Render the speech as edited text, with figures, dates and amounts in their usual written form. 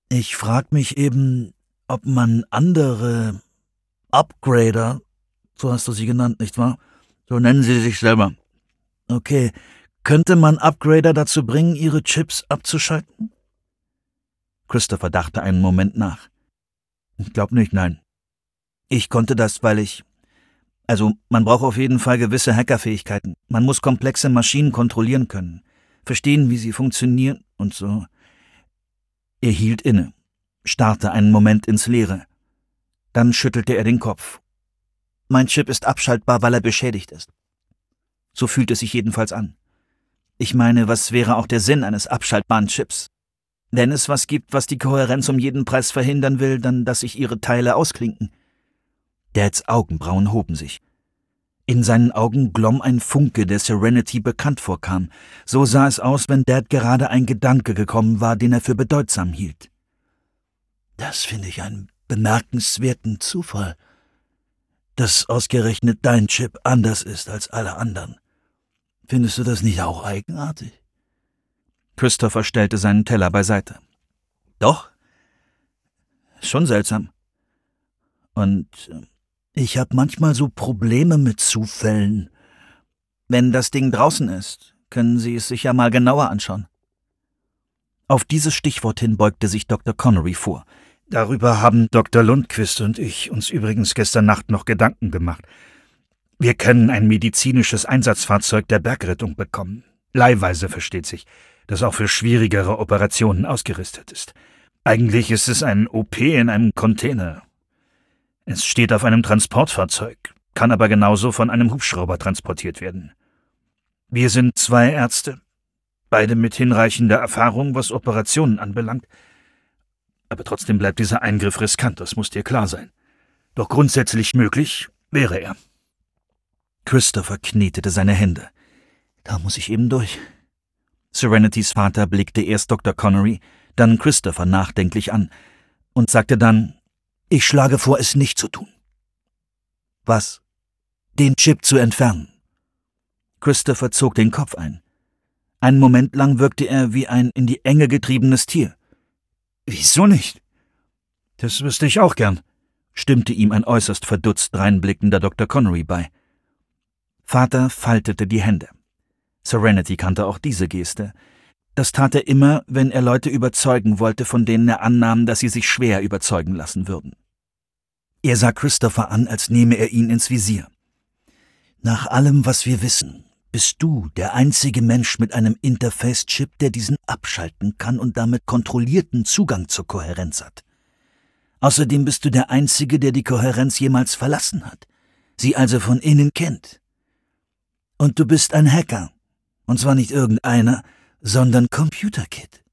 Ich frag mich eben, ob man andere Upgrader, so hast du sie genannt, nicht wahr? So nennen sie sich selber. Okay, könnte man Upgrader dazu bringen, ihre Chips abzuschalten? Christopher dachte einen Moment nach. Ich glaub nicht, nein. Ich konnte das, Also, man braucht auf jeden Fall gewisse Hackerfähigkeiten. Man muss komplexe Maschinen kontrollieren können, verstehen, wie sie funktionieren und so. Er hielt inne, starrte einen Moment ins Leere. Dann schüttelte er den Kopf. Mein Chip ist abschaltbar, weil er beschädigt ist. So fühlt es sich jedenfalls an. Ich meine, was wäre auch der Sinn eines abschaltbaren Chips? Wenn es was gibt, was die Kohärenz um jeden Preis verhindern will, dann dass sich ihre Teile ausklinken. Dads Augenbrauen hoben sich. In seinen Augen glomm ein Funke, der Serenity bekannt vorkam. So sah es aus, wenn Dad gerade ein Gedanke gekommen war, den er für bedeutsam hielt. Das finde ich einen bemerkenswerten Zufall, dass ausgerechnet dein Chip anders ist als alle anderen. Findest du das nicht auch eigenartig? Christopher stellte seinen Teller beiseite. Doch, schon seltsam. Und ich habe manchmal so Probleme mit Zufällen. Wenn das Ding draußen ist, können Sie es sich ja mal genauer anschauen. Auf dieses Stichwort hin beugte sich Dr. Connery vor. Darüber haben Dr. Lundquist und ich uns übrigens gestern Nacht noch Gedanken gemacht. Wir können ein medizinisches Einsatzfahrzeug der Bergrettung bekommen. Leihweise, versteht sich, das auch für schwierigere Operationen ausgerüstet ist. Eigentlich ist es ein OP in einem Container. Es steht auf einem Transportfahrzeug, kann aber genauso von einem Hubschrauber transportiert werden. Wir sind 2 Ärzte, beide mit hinreichender Erfahrung, was Operationen anbelangt. Aber trotzdem bleibt dieser Eingriff riskant, das muss dir klar sein. Doch grundsätzlich möglich wäre er. Christopher knetete seine Hände. Da muss ich eben durch. Serenitys Vater blickte erst Dr. Connery, dann Christopher nachdenklich an und sagte dann: Ich schlage vor, es nicht zu tun. Was? Den Chip zu entfernen. Christopher zog den Kopf ein. Einen Moment lang wirkte er wie ein in die Enge getriebenes Tier. Wieso nicht? Das wüsste ich auch gern, stimmte ihm ein äußerst verdutzt dreinblickender Dr. Connery bei. Vater faltete die Hände. Serenity kannte auch diese Geste. Das tat er immer, wenn er Leute überzeugen wollte, von denen er annahm, dass sie sich schwer überzeugen lassen würden. Er sah Christopher an, als nehme er ihn ins Visier. Nach allem, was wir wissen, bist du der einzige Mensch mit einem Interface-Chip, der diesen abschalten kann und damit kontrollierten Zugang zur Kohärenz hat. Außerdem bist du der Einzige, der die Kohärenz jemals verlassen hat, sie also von innen kennt. Und du bist ein Hacker, und zwar nicht irgendeiner, sondern Computer Kid.